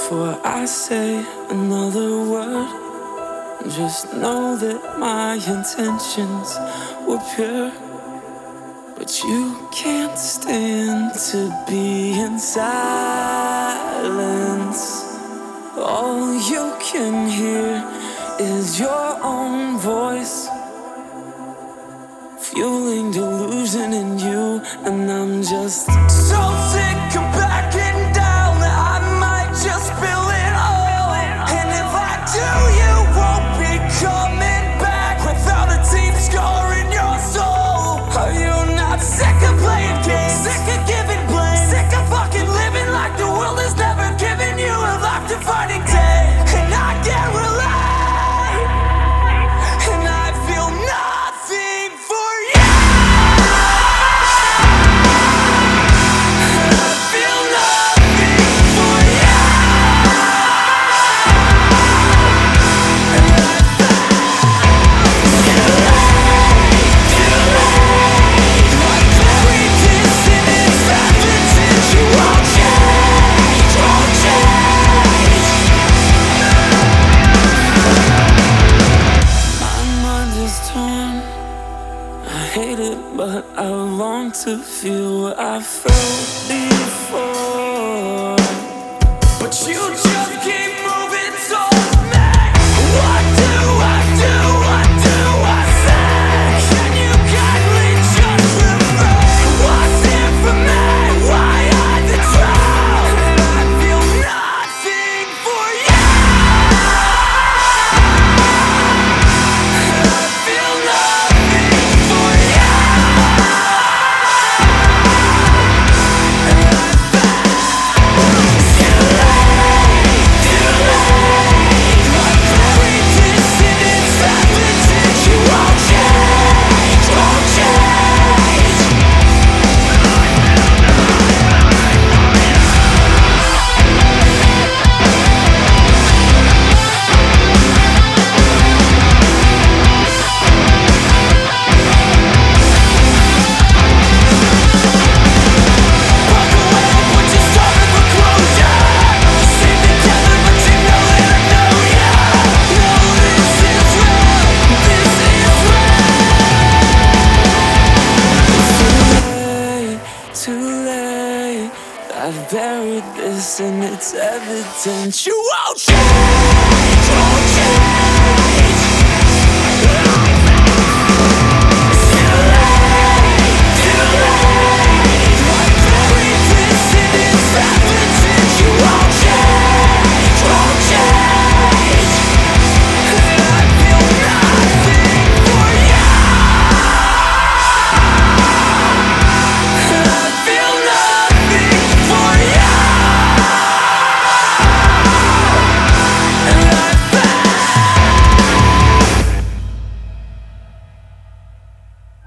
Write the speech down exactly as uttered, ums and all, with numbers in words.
Before I say another word, just know that my intentions were pure. But you can't stand to be in silence. All you can hear is your own voice, fueling delusion in you. And I'm just so sick of backing down that I might just spill it all. And if I do, you won't be coming back without a deep scar in your soul. Are you not sick of playing games? Sick of giving blame? Sick of fucking living like the world has never given you a life-defining day? And I can't relate, and I feel nothing for you. I feel nothing for you. And I feel too late, too late. Like very distant and savage, you won't change, won't change. My mind is torn. I hate it, but I long to feel what I felt before. But you just keep moving towards me. What do I do? What do I say? Can you kindly just refrain? What's in for me? Why I the drown? And I feel nothing for you. I feel nothing for you. And I too late, too late. Like very distant and savage, you won't change, won't change. Walk away, but you're starving for closure. Stay together, but you know that I know ya. No, this is real, this is real. It's too late, too late. I've buried this and it's evident. You won't change, won't change.